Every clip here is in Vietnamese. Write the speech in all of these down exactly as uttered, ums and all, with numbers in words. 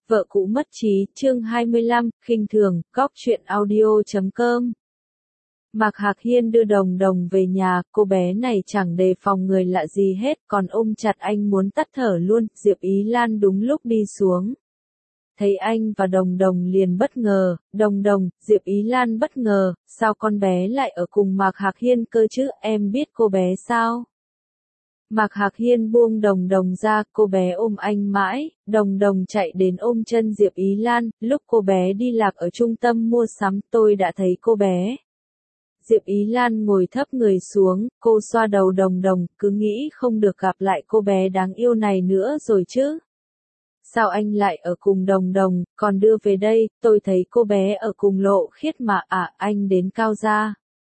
Vợ cũ mất trí, chương hai mươi lăm, khinh thường, góc truyện audio chấm com. Mạc Hạc Hiên đưa Đồng Đồng về nhà, cô bé này chẳng đề phòng người lạ gì hết, còn ôm chặt anh muốn tắt thở luôn. Diệp Ý Lan đúng lúc đi xuống. Thấy anh và Đồng Đồng liền bất ngờ, Đồng Đồng, Diệp Ý Lan bất ngờ, sao con bé lại ở cùng Mạc Hạc Hiên cơ chứ, em biết cô bé sao? Mạc Hạc Hiên buông Đồng Đồng ra, cô bé ôm anh mãi, Đồng Đồng chạy đến ôm chân Diệp Ý Lan, lúc cô bé đi lạc ở trung tâm mua sắm tôi đã thấy cô bé. Diệp Ý Lan ngồi thấp người xuống, cô xoa đầu Đồng Đồng, cứ nghĩ không được gặp lại cô bé đáng yêu này nữa rồi chứ. Sao anh lại ở cùng Đồng Đồng, còn đưa về đây, tôi thấy cô bé ở cùng Lộ Khiết mà à, anh đến Cao gia.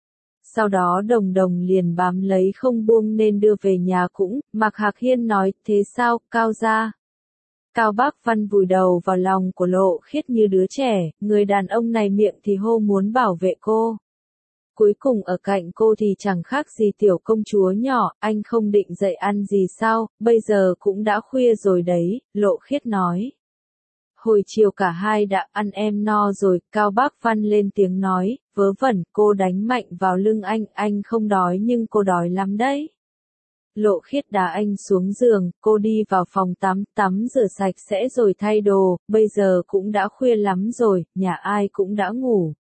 Sau đó Đồng Đồng liền bám lấy không buông nên đưa về nhà cũng, Mạc Hạc Hiên nói, thế sao, Cao gia? Cao Bác Văn vùi đầu vào lòng của Lộ Khiết như đứa trẻ, người đàn ông này miệng thì hô muốn bảo vệ cô. Cuối cùng ở cạnh cô thì chẳng khác gì tiểu công chúa nhỏ, anh không định dậy ăn gì sao, bây giờ cũng đã khuya rồi đấy, Lộ Khiết nói. Hồi chiều cả hai đã ăn em no rồi, Cao Bác Văn lên tiếng nói, vớ vẩn, cô đánh mạnh vào lưng anh, anh không đói nhưng cô đói lắm đấy. Lộ Khiết đá anh xuống giường, cô đi vào phòng tắm, tắm rửa sạch sẽ rồi thay đồ, bây giờ cũng đã khuya lắm rồi, nhà ai cũng đã ngủ.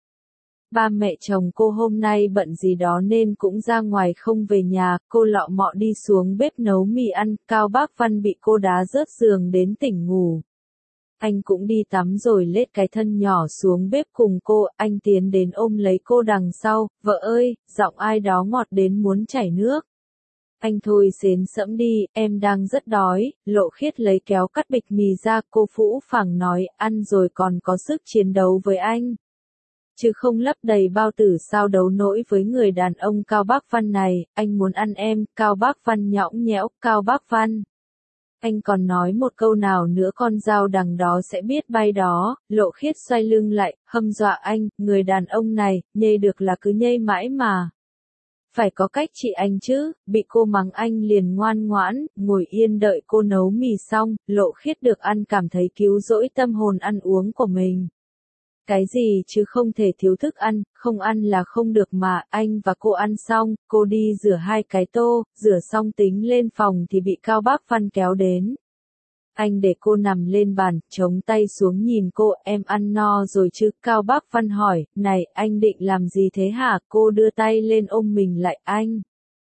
Ba mẹ chồng cô hôm nay bận gì đó nên cũng ra ngoài không về nhà, cô lọ mọ đi xuống bếp nấu mì ăn, Cao Bác Văn bị cô đá rớt giường đến tỉnh ngủ. Anh cũng đi tắm rồi lết cái thân nhỏ xuống bếp cùng cô, anh tiến đến ôm lấy cô đằng sau, vợ ơi, giọng ai đó ngọt đến muốn chảy nước. Anh thôi xến sẫm đi, em đang rất đói, Lộ Khiết lấy kéo cắt bịch mì ra, cô phũ phàng nói, ăn rồi còn có sức chiến đấu với anh. Chứ không lấp đầy bao tử sao đấu nổi với người đàn ông Cao Bác Văn này, anh muốn ăn em, Cao Bác Văn nhõng nhẽo, Cao Bác Văn. Anh còn nói một câu nào nữa con dao đằng đó sẽ biết bay đó, Lộ Khiết xoay lưng lại, hâm dọa anh, người đàn ông này, nhây được là cứ nhây mãi mà. Phải có cách trị anh chứ, bị cô mắng anh liền ngoan ngoãn, ngồi yên đợi cô nấu mì xong, Lộ Khiết được ăn cảm thấy cứu rỗi tâm hồn ăn uống của mình. Cái gì chứ không thể thiếu thức ăn, không ăn là không được mà, anh và cô ăn xong, cô đi rửa hai cái tô, rửa xong tính lên phòng thì bị Cao Bác Văn kéo đến. Anh để cô nằm lên bàn, chống tay xuống nhìn cô, em ăn no rồi chứ, Cao Bác Văn hỏi, này, anh định làm gì thế hả, cô đưa tay lên ôm mình lại, anh.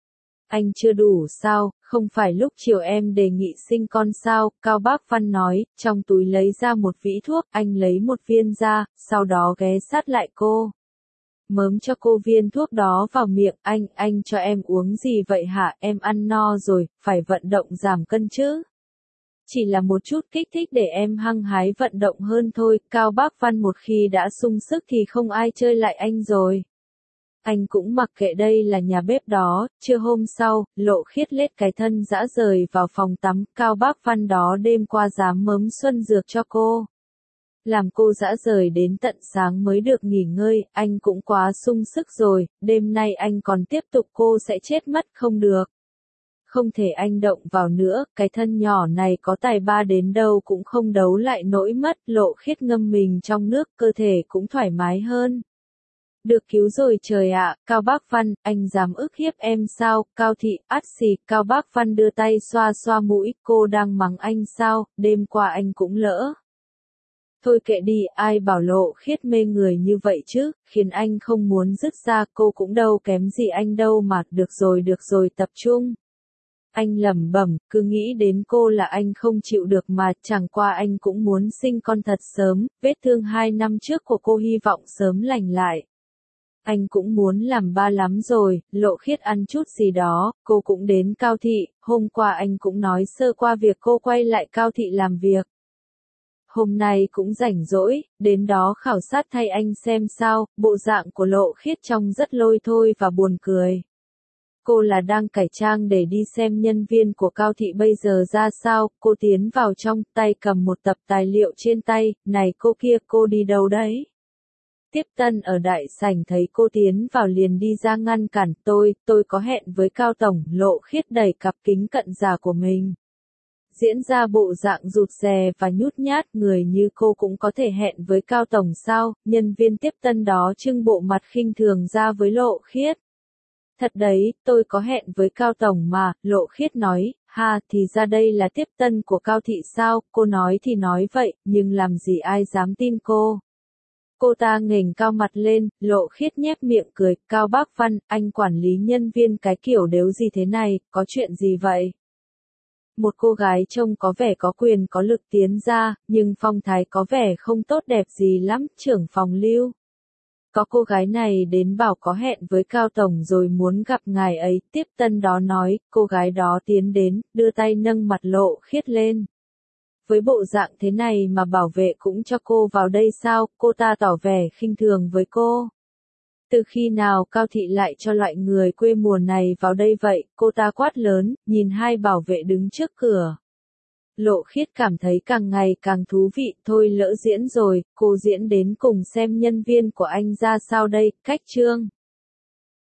Anh chưa đủ sao, không phải lúc chiều em đề nghị sinh con sao, Cao Bác Văn nói, trong túi lấy ra một vỉ thuốc, anh lấy một viên ra, sau đó ghé sát lại cô. Mớm cho cô viên thuốc đó vào miệng, anh, anh cho em uống gì vậy hả, em ăn no rồi, phải vận động giảm cân chứ. Chỉ là một chút kích thích để em hăng hái vận động hơn thôi, Cao Bác Văn một khi đã sung sức thì không ai chơi lại anh rồi. Anh cũng mặc kệ đây là nhà bếp đó, trưa hôm sau, Lộ Khiết lết cái thân dã rời vào phòng tắm, Cao Bác Văn đó đêm qua dám mớm xuân dược cho cô. Làm cô dã rời đến tận sáng mới được nghỉ ngơi, anh cũng quá sung sức rồi, đêm nay anh còn tiếp tục cô sẽ chết mất không được. Không thể anh động vào nữa, cái thân nhỏ này có tài ba đến đâu cũng không đấu lại nổi mất, Lộ Khiết ngâm mình trong nước, cơ thể cũng thoải mái hơn. Được cứu rồi trời ạ, Cao Bác Văn, anh dám ức hiếp em sao, Cao Thị, ắt xì, Cao Bác Văn đưa tay xoa xoa mũi, cô đang mắng anh sao, đêm qua anh cũng lỡ. Thôi kệ đi, ai bảo Lộ Khiết mê người như vậy chứ, khiến anh không muốn dứt ra, cô cũng đâu kém gì anh đâu mà, được rồi được rồi tập trung. Anh lẩm bẩm, cứ nghĩ đến cô là anh không chịu được mà, chẳng qua anh cũng muốn sinh con thật sớm, vết thương hai năm trước của cô hy vọng sớm lành lại. Anh cũng muốn làm ba lắm rồi, Lộ Khiết ăn chút gì đó, cô cũng đến Cao Thị, hôm qua anh cũng nói sơ qua việc cô quay lại Cao Thị làm việc. Hôm nay cũng rảnh rỗi, đến đó khảo sát thay anh xem sao, bộ dạng của Lộ Khiết trông rất lôi thôi và buồn cười. Cô là đang cải trang để đi xem nhân viên của Cao Thị bây giờ ra sao, cô tiến vào trong, tay cầm một tập tài liệu trên tay, này cô kia, cô đi đâu đấy? Tiếp tân ở đại sảnh thấy cô tiến vào liền đi ra ngăn cản, tôi, tôi có hẹn với Cao Tổng, Lộ Khiết đẩy cặp kính cận giả của mình diễn ra bộ dạng rụt rè và nhút nhát, người như cô cũng có thể hẹn với Cao Tổng sao? Nhân viên tiếp tân đó trưng bộ mặt khinh thường ra với Lộ Khiết. Thật đấy, tôi có hẹn với Cao Tổng mà, Lộ Khiết nói, ha, thì ra đây là tiếp tân của Cao Thị sao? Cô nói thì nói vậy, nhưng làm gì ai dám tin cô. Cô ta nghềnh cao mặt lên, Lộ Khiết nhếch miệng cười, Cao Bác Văn, anh quản lý nhân viên cái kiểu đếu gì thế này, có chuyện gì vậy? Một cô gái trông có vẻ có quyền có lực tiến ra, nhưng phong thái có vẻ không tốt đẹp gì lắm, trưởng phòng Lưu. Có cô gái này đến bảo có hẹn với Cao Tổng rồi muốn gặp ngài ấy, tiếp tân đó nói, cô gái đó tiến đến, đưa tay nâng mặt Lộ Khiết lên. Với bộ dạng thế này mà bảo vệ cũng cho cô vào đây sao, cô ta tỏ vẻ khinh thường với cô. Từ khi nào Cao Thị lại cho loại người quê mùa này vào đây vậy, cô ta quát lớn, nhìn hai bảo vệ đứng trước cửa. Lộ Khiết cảm thấy càng ngày càng thú vị, thôi lỡ diễn rồi, cô diễn đến cùng xem nhân viên của anh ra sao đây, cách chương.